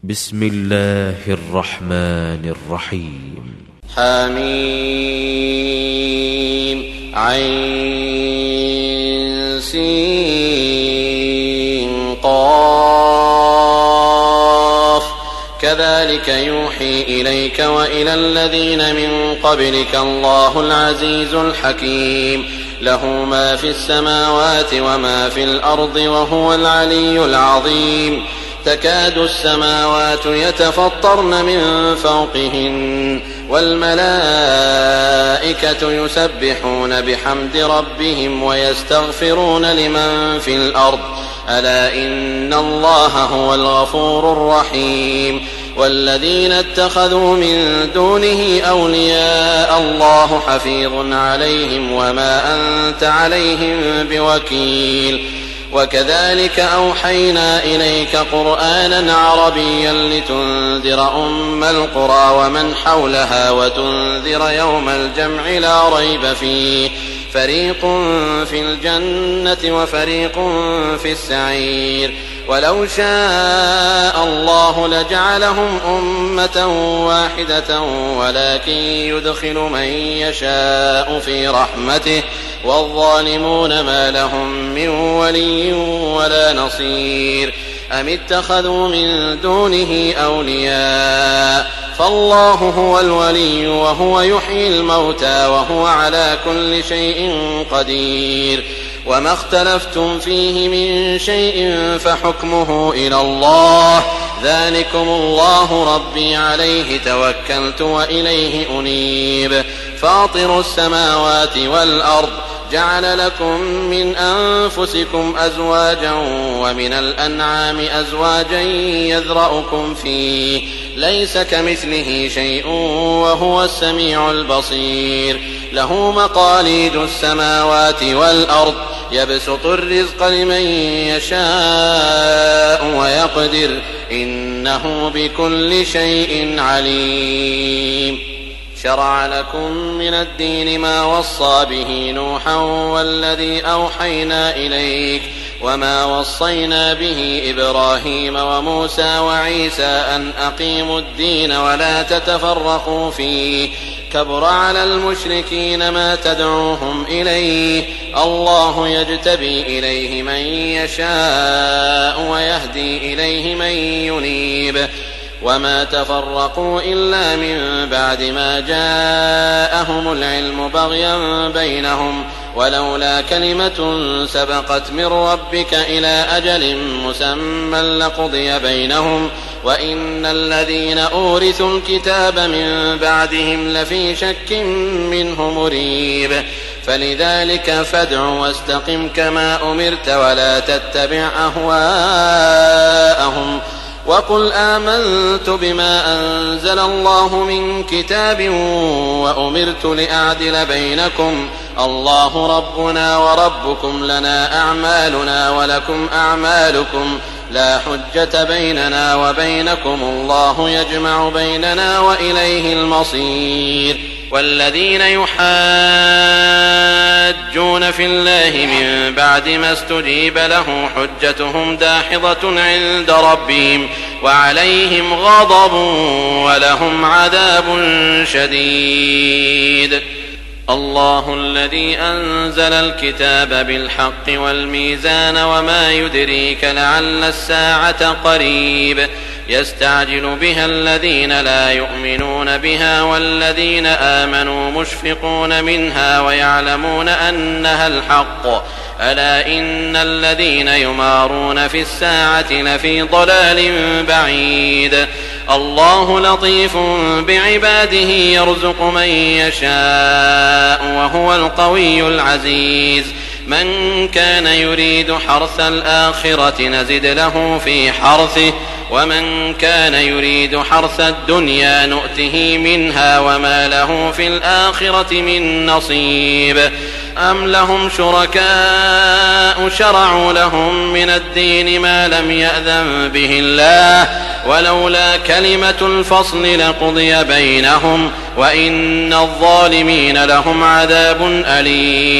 بسم الله الرحمن الرحيم. حميم عين سين قاف كذلك يوحي إليك وإلى الذين من قبلك الله العزيز الحكيم له ما في السماوات وما في الأرض وهو العلي العظيم. تكاد السماوات يتفطرن من فوقهن والملائكة يسبحون بحمد ربهم ويستغفرون لمن في الأرض ألا إن الله هو الغفور الرحيم. والذين اتخذوا من دونه أولياء الله حفيظ عليهم وما أنت عليهم بوكيل. وكذلك أوحينا إليك قرآنا عربيا لتنذر أم القرى ومن حولها وتنذر يوم الجمع لا ريب فيه فريق في الجنة وفريق في السعير. ولو شاء الله لجعلهم أمة واحدة ولكن يدخل من يشاء في رحمته والظالمون ما لهم من ولي ولا نصير. أم اتخذوا من دونه أولياء فالله هو الولي وهو يحيي الموتى وهو على كل شيء قدير. وما اختلفتم فيه من شيء فحكمه إلى الله ذلكم الله ربي عليه توكلت وإليه أنيب. فاطر السماوات والأرض جعل لكم من أنفسكم أزواجا ومن الأنعام أزواجا يذرأكم فيه ليس كمثله شيء وهو السميع البصير. له مقاليد السماوات والأرض يبسط الرزق لمن يشاء ويقدر إنه بكل شيء عليم. شرع لكم من الدين ما وصى به نوحا والذي أوحينا إليك وما وصينا به إبراهيم وموسى وعيسى أن أقيموا الدين ولا تتفرقوا فيه كبر على المشركين ما تدعوهم إليه الله يجتبي إليه من يشاء ويهدي إليه من ينيب. وما تفرقوا إلا من بعد ما جاءهم العلم بغيا بينهم ولولا كلمة سبقت من ربك إلى أجل مسمى لقضي بينهم وإن الذين أورثوا الكتاب من بعدهم لفي شك منه مريب. فلذلك فادع واستقم كما أمرت ولا تتبع أهواءهم وقل آمنت بما أنزل الله من كتاب وأمرت لأعدل بينكم الله ربنا وربكم لنا أعمالنا ولكم أعمالكم لا حجة بيننا وبينكم الله يجمع بيننا وإليه المصير. والذين يحاجون في الله من بعد ما استجيب له حجتهم داحضة عند ربهم وعليهم غضب ولهم عذاب شديد. الله الذي أنزل الكتاب بالحق والميزان وما يدريك لعل الساعة قريب يستعجل بها الذين لا يؤمنون بها والذين آمنوا مشفقون منها ويعلمون أنها الحق ألا إن الذين يمارون في الساعة لفي ضلال بعيد. الله لطيف بعباده يرزق من يشاء وهو القوي العزيز. من كان يريد حرث الآخرة نزد له في حرثه ومن كان يريد حرث الدنيا نؤته منها وما له في الآخرة من نصيب. أم لهم شركاء شرعوا لهم من الدين ما لم يأذن به الله ولولا كلمة الفصل لقضي بينهم وإن الظالمين لهم عذاب أليم.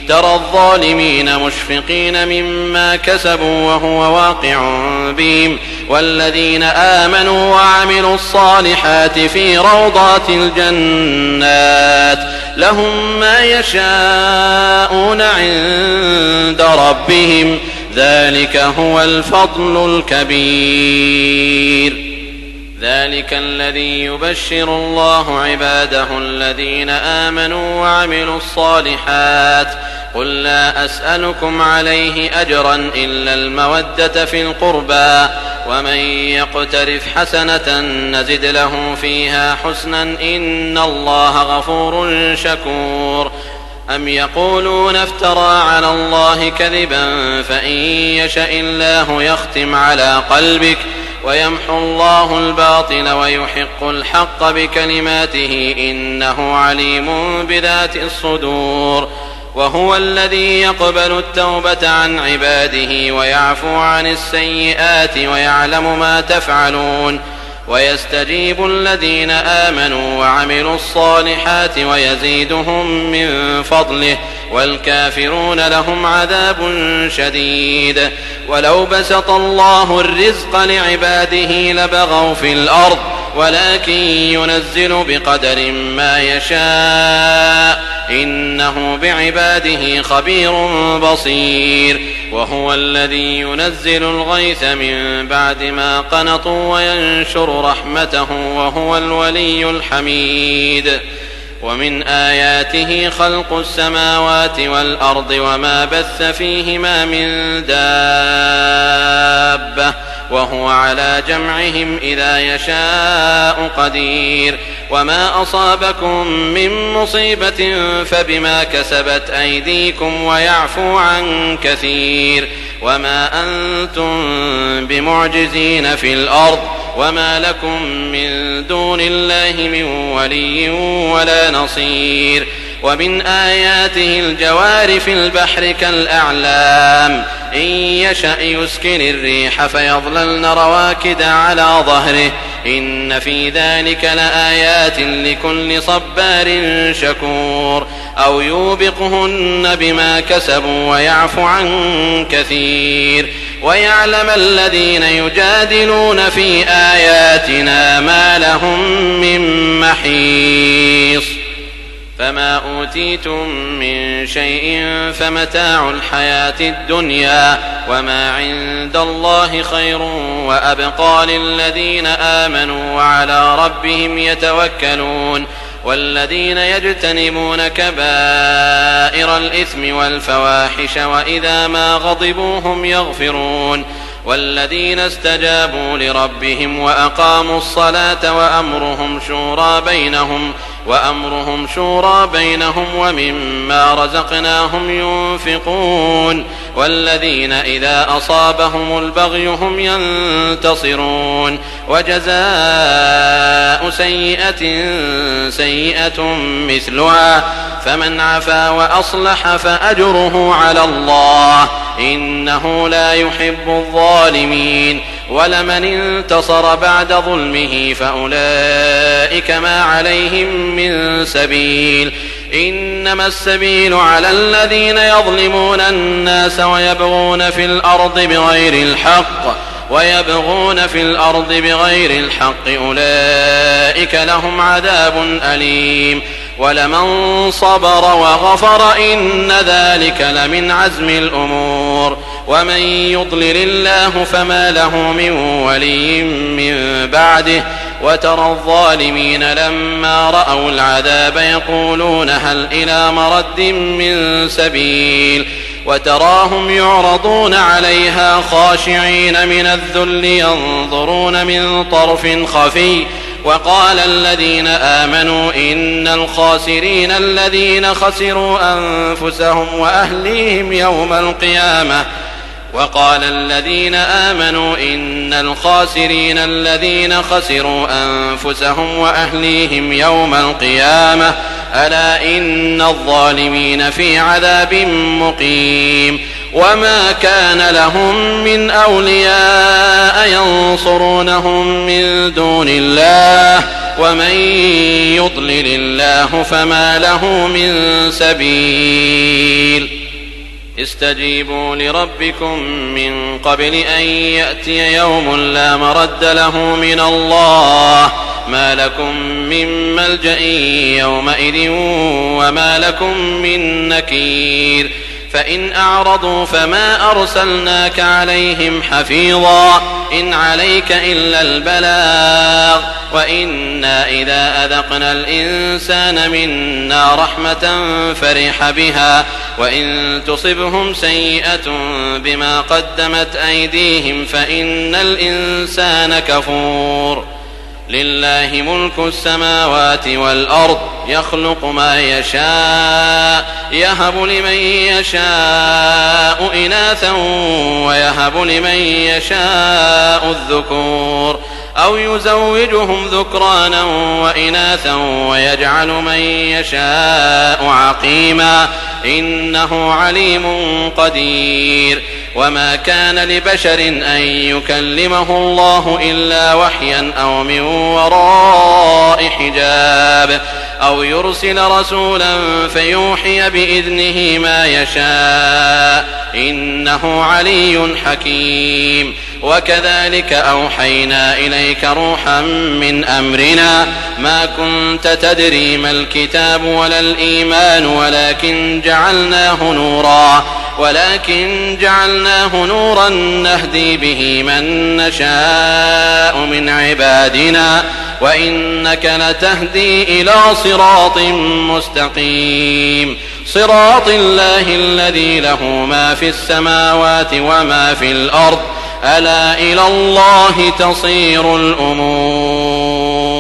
ترى الظالمين مشفقين مما كسبوا وهو واقع بهم والذين آمنوا وعملوا الصالحات في روضات الجنات لهم ما يشاءون عند ربهم ذلك هو الفضل الكبير. ذلك الذي يبشر الله عباده الذين آمنوا وعملوا الصالحات قل لا أسألكم عليه أجرا إلا المودة في القربى ومن يقترف حسنة نزد له فيها حسنا إن الله غفور شكور. أم يقولون افترى على الله كذبا فإن يشأ الله يختم على قلبك ويمحو الله الباطل ويحق الحق بكلماته إنه عليم بذات الصدور. وهو الذي يقبل التوبة عن عباده ويعفو عن السيئات ويعلم ما تفعلون ويستجيب الذين آمنوا وعملوا الصالحات ويزيدهم من فضله والكافرون لهم عذاب شديد. ولو بسط الله الرزق لعباده لبغوا في الأرض ولكن ينزل بقدر ما يشاء إنه بعباده خبير بصير. وهو الذي ينزل الغيث من بعد ما قنطوا وينشر رحمته وهو الولي الحميد. ومن آياته خلق السماوات والأرض وما بث فيهما من دابة وهو على جمعهم إذا يشاء قدير. وما أصابكم من مصيبة فبما كسبت أيديكم ويعفو عن كثير. وما أنتم بمعجزين في الأرض وما لكم من دون الله من ولي ولا نصير. ومن آياته الجوار في البحر كالأعلام إن يشأ يسكن الريح فيظللن رواكد على ظهره إن في ذلك لآيات لكل صبار شكور. أو يوبقهن بما كسبوا ويعفو عن كثير. ويعلم الذين يجادلون في آياتنا ما لهم من محيص. فما أوتيتم من شيء فمتاع الحياة الدنيا وما عند الله خير وأبقى للذين آمنوا وعلى ربهم يتوكلون. والذين يجتنبون كبائر الإثم والفواحش وإذا ما غضبوا هم يغفرون. والذين استجابوا لربهم وأقاموا الصلاة وأمرهم شورى بينهم ومما رزقناهم ينفقون. والذين إذا أصابهم البغي هم ينتصرون. وجزاء سيئة مثلها فمن عفا وأصلح فأجره على الله إنه لا يحب الظالمين. ولمن انتصر بعد ظلمه فأولئك ما عليهم من سبيل إنما السبيل على الذين يظلمون الناس ويبغون في الأرض بغير الحق أولئك لهم عذاب أليم. ولمن صبر وغفر إن ذلك لمن عزم الأمور. ومن يضلل الله فما له من ولي من بعده. وترى الظالمين لما رأوا العذاب يقولون هل إلى مرد من سبيل. وتراهم يعرضون عليها خاشعين من الذل ينظرون من طرف خفي. وقال الذين آمنوا إن الخاسرين الذين خسروا أنفسهم وأهليهم يوم القيامة ألا إن الظالمين في عذاب مقيم. وما كان لهم من أولياء ينصرونهم من دون الله ومن يضلل الله فما له من سبيل استجيبوا لربكم من قبل أن يأتي يوم لا مرد له من الله ما لكم من ملجأ يومئذ وما لكم من نكير فإن أعرضوا فما أرسلناك عليهم حفيظا إن عليك إلا البلاغ وإنا إذا أذقنا الإنسان منا رحمة فرح بها وإن تصبهم سيئة بما قدمت أيديهم فإن الإنسان كفور لله ملك السماوات والأرض يخلق ما يشاء يهب لمن يشاء إناثا ويهب لمن يشاء الذكور أو يزوجهم ذكرانا وإناثا ويجعل من يشاء عقيما إنه عليم قدير وما كان لبشر أن يكلمه الله إلا وحيا أو من وراء حجاب أو يرسل رسولا فيوحي بإذنه ما يشاء إنه علي حكيم وكذلك أوحينا إليك روحا من أمرنا ما كنت تدري ما الكتاب ولا الإيمان ولكن جعلناه نورا نهدي به من نشاء من عبادنا وإنك لتهدي إلى صراط مستقيم صراط الله الذي له ما في السماوات وما في الأرض ألا إلى الله تصير الأمور.